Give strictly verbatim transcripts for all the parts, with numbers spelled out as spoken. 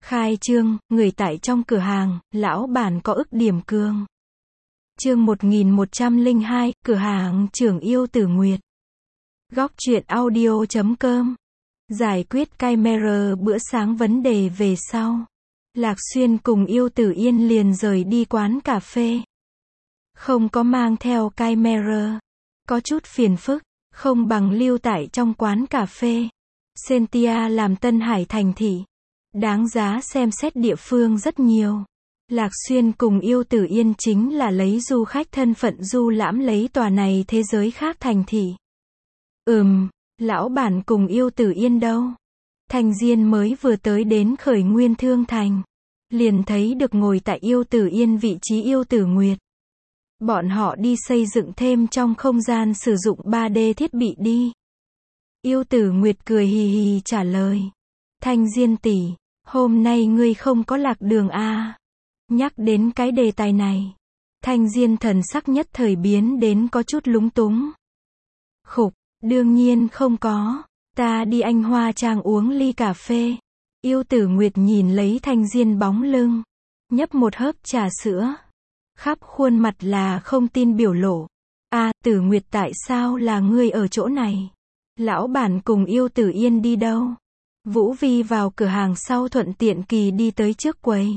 Khai trương, người tại trong cửa hàng, lão bản có ức điểm cường. Chương một nghìn một trăm lẻ hai, cửa hàng trưởng yêu Tử Nguyệt. Góc truyện audio chấm com. Giải quyết camera bữa sáng vấn đề về sau. Lạc Xuyên cùng yêu Tử Yên liền rời đi quán cà phê. Không có mang theo camera. Có chút phiền phức, không bằng lưu tại trong quán cà phê. Cynthia làm Tân Hải thành thị. Đáng giá xem xét địa phương rất nhiều. Lạc Xuyên cùng yêu Tử Yên chính là lấy du khách thân phận du lãm lấy tòa này thế giới khác thành thị. Ừm, lão bản cùng yêu Tử Yên đâu? Thành Diên mới vừa tới đến Khởi Nguyên Thương Thành. Liền thấy được ngồi tại yêu Tử Yên vị trí yêu Tử Nguyệt. Bọn họ đi xây dựng thêm trong không gian sử dụng ba D thiết bị đi. Yêu Tử Nguyệt cười hì hì trả lời. Thanh Diên tỷ, hôm nay ngươi không có lạc đường à? Nhắc đến cái đề tài này, Thanh Diên thần sắc nhất thời biến đến có chút lúng túng. Khục, đương nhiên không có, ta đi Anh Hoa Trang uống ly cà phê. Yêu Tử Nguyệt nhìn lấy Thanh Diên bóng lưng, nhấp một hớp trà sữa, khắp khuôn mặt là không tin biểu lộ. A, Tử Nguyệt tại sao là ngươi ở chỗ này? Lão bản cùng yêu Tử Yên đi đâu? Vũ Vi vào cửa hàng sau thuận tiện kỳ đi tới trước quầy.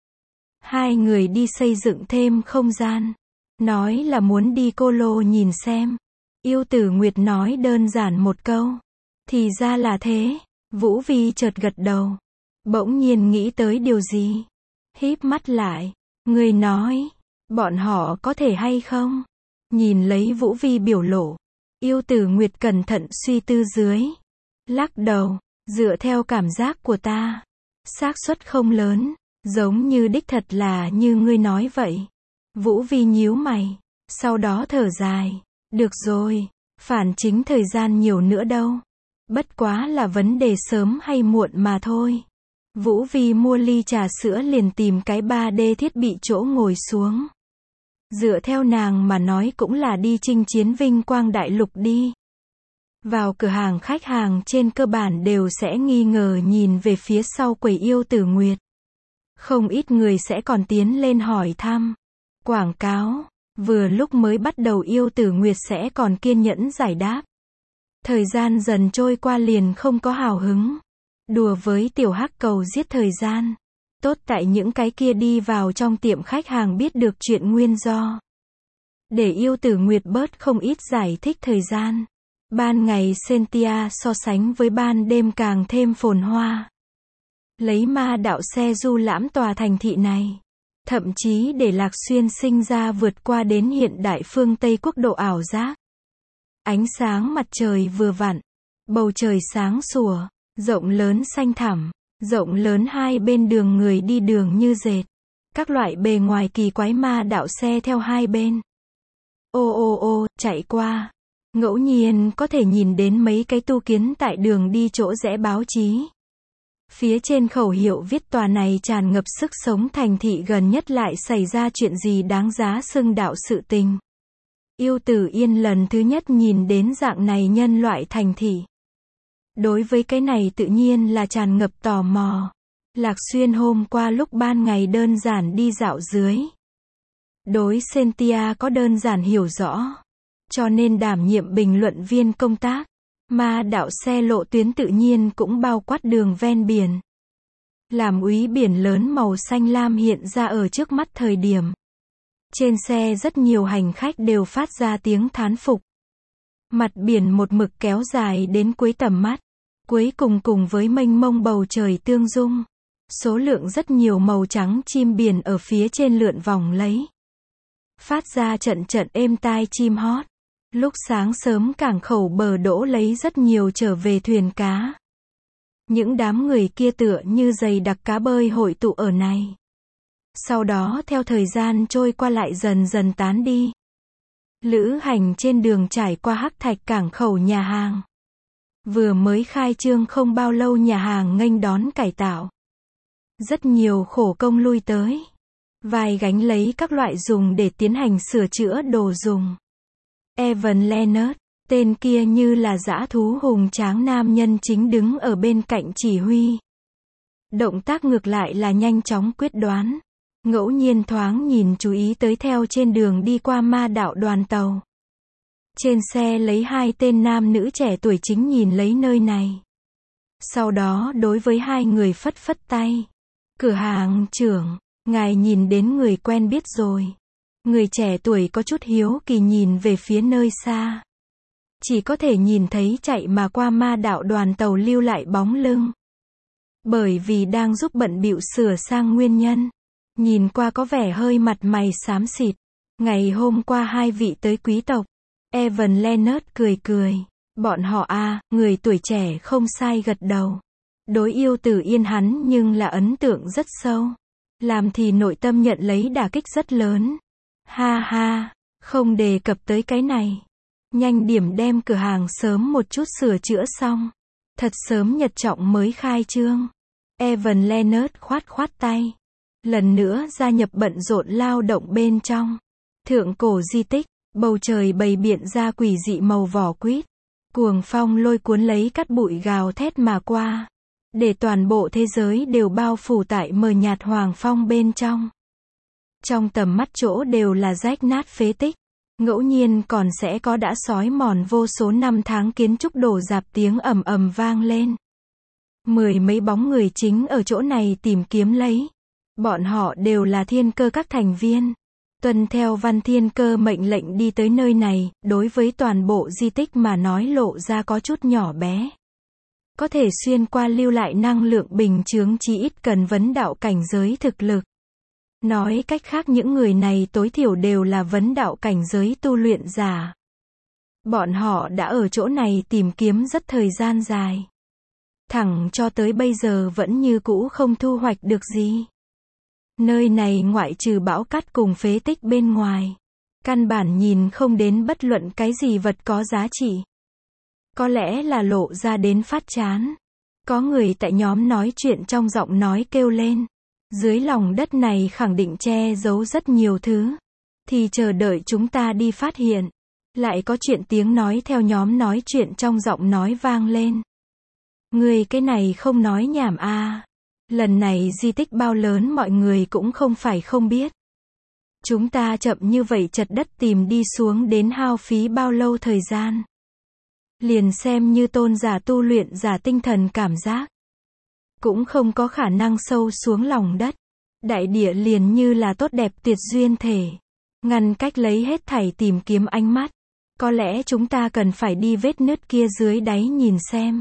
Hai người đi xây dựng thêm không gian. Nói là muốn đi Cô Lô nhìn xem. Yêu Tử Nguyệt nói đơn giản một câu. Thì ra là thế. Vũ Vi chợt gật đầu. Bỗng nhiên nghĩ tới điều gì. Híp mắt lại. Người nói. Bọn họ có thể hay không? Nhìn lấy Vũ Vi biểu lộ. Yêu Tử Nguyệt cẩn thận suy tư dưới. Lắc đầu. Dựa theo cảm giác của ta. Xác suất không lớn. Giống như đích thật là như ngươi nói vậy. Vũ Vi nhíu mày. Sau đó thở dài. Được rồi. Phản chính thời gian nhiều nữa đâu. Bất quá là vấn đề sớm hay muộn mà thôi. Vũ Vi mua ly trà sữa liền tìm cái ba D thiết bị chỗ ngồi xuống. Dựa theo nàng mà nói cũng là đi chinh chiến vinh quang đại lục đi. Vào cửa hàng khách hàng trên cơ bản đều sẽ nghi ngờ nhìn về phía sau quầy yêu Tử Nguyệt. Không ít người sẽ còn tiến lên hỏi thăm. Quảng cáo. Vừa lúc mới bắt đầu yêu Tử Nguyệt sẽ còn kiên nhẫn giải đáp. Thời gian dần trôi qua liền không có hào hứng. Đùa với tiểu hắc cầu giết thời gian. Tốt tại những cái kia đi vào trong tiệm khách hàng biết được chuyện nguyên do. Để yêu Tử Nguyệt bớt không ít giải thích thời gian. Ban ngày Cynthia so sánh với ban đêm càng thêm phồn hoa. Lấy ma đạo xe du lãm tòa thành thị này. Thậm chí để Lạc Xuyên sinh ra vượt qua đến hiện đại phương Tây quốc độ ảo giác. Ánh sáng mặt trời vừa vặn. Bầu trời sáng sủa. Rộng lớn xanh thẳm. Rộng lớn hai bên đường người đi đường như dệt. Các loại bề ngoài kỳ quái ma đạo xe theo hai bên. Ô ô ô, chạy qua. Ngẫu nhiên có thể nhìn đến mấy cái tu kiến tại đường đi chỗ rẽ báo chí. Phía trên khẩu hiệu viết tòa này tràn ngập sức sống thành thị gần nhất lại xảy ra chuyện gì đáng giá xưng đạo sự tình. Yêu Tử Yên lần thứ nhất nhìn đến dạng này nhân loại thành thị. Đối với cái này tự nhiên là tràn ngập tò mò. Lạc Xuyên hôm qua lúc ban ngày đơn giản đi dạo dưới. Đối Cynthia có đơn giản hiểu rõ. Cho nên đảm nhiệm bình luận viên công tác. Ma đạo xe lộ tuyến tự nhiên cũng bao quát đường ven biển. Làm úy biển lớn màu xanh lam hiện ra ở trước mắt thời điểm. Trên xe rất nhiều hành khách đều phát ra tiếng thán phục. Mặt biển một mực kéo dài đến cuối tầm mắt. Cuối cùng cùng với mênh mông bầu trời tương dung. Số lượng rất nhiều màu trắng chim biển ở phía trên lượn vòng lấy. Phát ra trận trận êm tai chim hót. Lúc sáng sớm cảng khẩu bờ đỗ lấy rất nhiều trở về thuyền cá. Những đám người kia tựa như dày đặc cá bơi hội tụ ở này. Sau đó theo thời gian trôi qua lại dần dần tán đi. Lữ hành trên đường trải qua Hắc Thạch cảng khẩu nhà hàng. Vừa mới khai trương không bao lâu nhà hàng nghênh đón cải tạo. Rất nhiều khổ công lui tới. Vài gánh lấy các loại dùng để tiến hành sửa chữa đồ dùng. Evan Leonard, tên kia như là dã thú hùng tráng nam nhân chính đứng ở bên cạnh chỉ huy. Động tác ngược lại là nhanh chóng quyết đoán. Ngẫu nhiên thoáng nhìn chú ý tới theo trên đường đi qua ma đạo đoàn tàu. Trên xe lấy hai tên nam nữ trẻ tuổi chính nhìn lấy nơi này. Sau đó đối với hai người phất phất tay. Cửa hàng trưởng, ngài nhìn đến người quen biết rồi. Người trẻ tuổi có chút hiếu kỳ nhìn về phía nơi xa. Chỉ có thể nhìn thấy chạy mà qua ma đạo đoàn tàu lưu lại bóng lưng. Bởi vì đang giúp bận bịu sửa sang nguyên nhân. Nhìn qua có vẻ hơi mặt mày xám xịt. Ngày hôm qua hai vị tới quý tộc. Evan Leonard cười cười. Bọn họ a, người tuổi trẻ không sai gật đầu. Đối yêu tử yên hắn nhưng là ấn tượng rất sâu. Làm thì nội tâm nhận lấy đả kích rất lớn. Ha ha, không đề cập tới cái này. Nhanh điểm đem cửa hàng sớm một chút sửa chữa xong. Thật sớm nhật trọng mới khai trương. Evan Leonard khoát khoát tay. Lần nữa gia nhập bận rộn lao động bên trong. Thượng cổ di tích, bầu trời bày biện ra quỷ dị màu vỏ quýt. Cuồng phong lôi cuốn lấy cát bụi gào thét mà qua. Để toàn bộ thế giới đều bao phủ tại mờ nhạt hoàng phong bên trong. Trong tầm mắt chỗ đều là rách nát phế tích. Ngẫu nhiên còn sẽ có đã xói mòn vô số năm tháng kiến trúc đổ rạp tiếng ầm ầm vang lên. Mười mấy bóng người chính ở chỗ này tìm kiếm lấy. Bọn họ đều là thiên cơ các thành viên. Tuân theo văn thiên cơ mệnh lệnh đi tới nơi này, đối với toàn bộ di tích mà nói lộ ra có chút nhỏ bé. Có thể xuyên qua lưu lại năng lượng bình chướng chỉ ít cần vấn đạo cảnh giới thực lực. Nói cách khác những người này tối thiểu đều là vấn đạo cảnh giới tu luyện giả. Bọn họ đã ở chỗ này tìm kiếm rất thời gian dài. Thẳng cho tới bây giờ vẫn như cũ không thu hoạch được gì. Nơi này ngoại trừ bão cát cùng phế tích bên ngoài. Căn bản nhìn không đến bất luận cái gì vật có giá trị. Có lẽ là lộ ra đến phát chán. Có người tại nhóm nói chuyện trong giọng nói kêu lên. Dưới lòng đất này khẳng định che giấu rất nhiều thứ. Thì chờ đợi chúng ta đi phát hiện. Lại có chuyện tiếng nói theo nhóm nói chuyện trong giọng nói vang lên. Người cái này không nói nhảm a. À. Lần này di tích bao lớn mọi người cũng không phải không biết. Chúng ta chậm như vậy chật đất tìm đi xuống đến hao phí bao lâu thời gian. Liền xem như tôn giả tu luyện giả tinh thần cảm giác. Cũng không có khả năng sâu xuống lòng đất. Đại địa liền như là tốt đẹp tuyệt duyên thể. Ngăn cách lấy hết thảy tìm kiếm ánh mắt. Có lẽ chúng ta cần phải đi vết nứt kia dưới đáy nhìn xem.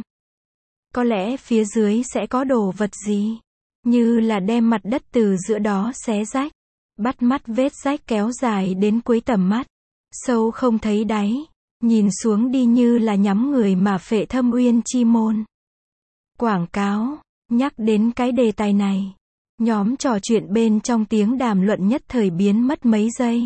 Có lẽ phía dưới sẽ có đồ vật gì. Như là đem mặt đất từ giữa đó xé rách. Bắt mắt vết rách kéo dài đến cuối tầm mắt. Sâu không thấy đáy. Nhìn xuống đi như là nhắm người mà phệ thâm uyên chi môn. Quảng cáo. Nhắc đến cái đề tài này. Nhóm trò chuyện bên trong tiếng đàm luận nhất thời biến mất mấy giây.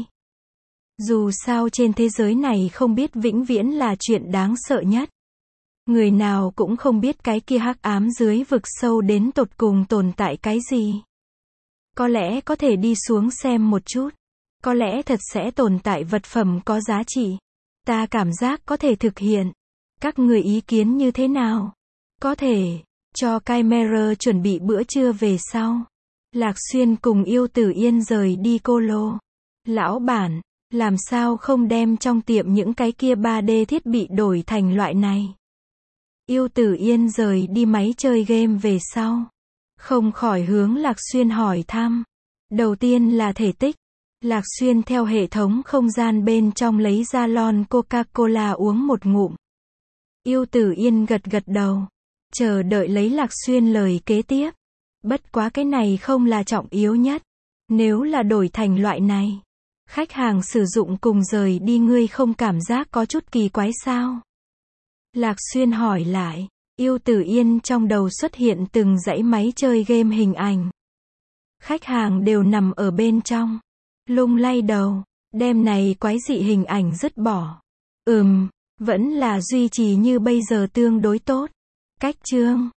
Dù sao trên thế giới này không biết vĩnh viễn là chuyện đáng sợ nhất. Người nào cũng không biết cái kia hắc ám dưới vực sâu đến tột cùng tồn tại cái gì. Có lẽ có thể đi xuống xem một chút. Có lẽ thật sẽ tồn tại vật phẩm có giá trị. Ta cảm giác có thể thực hiện. Các người ý kiến như thế nào? Có thể. Cho Chimera chuẩn bị bữa trưa về sau. Lạc Xuyên cùng Yêu Tử Yên rời đi Cô Lô. Lão bản, làm sao không đem trong tiệm những cái kia ba D thiết bị đổi thành loại này? Yêu Tử Yên rời đi máy chơi game về sau. Không khỏi hướng Lạc Xuyên hỏi thăm. Đầu tiên là thể tích. Lạc Xuyên theo hệ thống không gian bên trong lấy ra lon Coca-Cola uống một ngụm. Yêu Tử Yên gật gật đầu. Chờ đợi lấy Lạc Xuyên lời kế tiếp. Bất quá cái này không là trọng yếu nhất. Nếu là đổi thành loại này. Khách hàng sử dụng cùng rời đi ngươi không cảm giác có chút kỳ quái sao? Lạc Xuyên hỏi lại. Yêu Tử Yên trong đầu xuất hiện từng dãy máy chơi game hình ảnh. Khách hàng đều nằm ở bên trong. Lung lay đầu. Đem này quái dị hình ảnh dứt bỏ. Ừm, vẫn là duy trì như bây giờ tương đối tốt. Cách chương.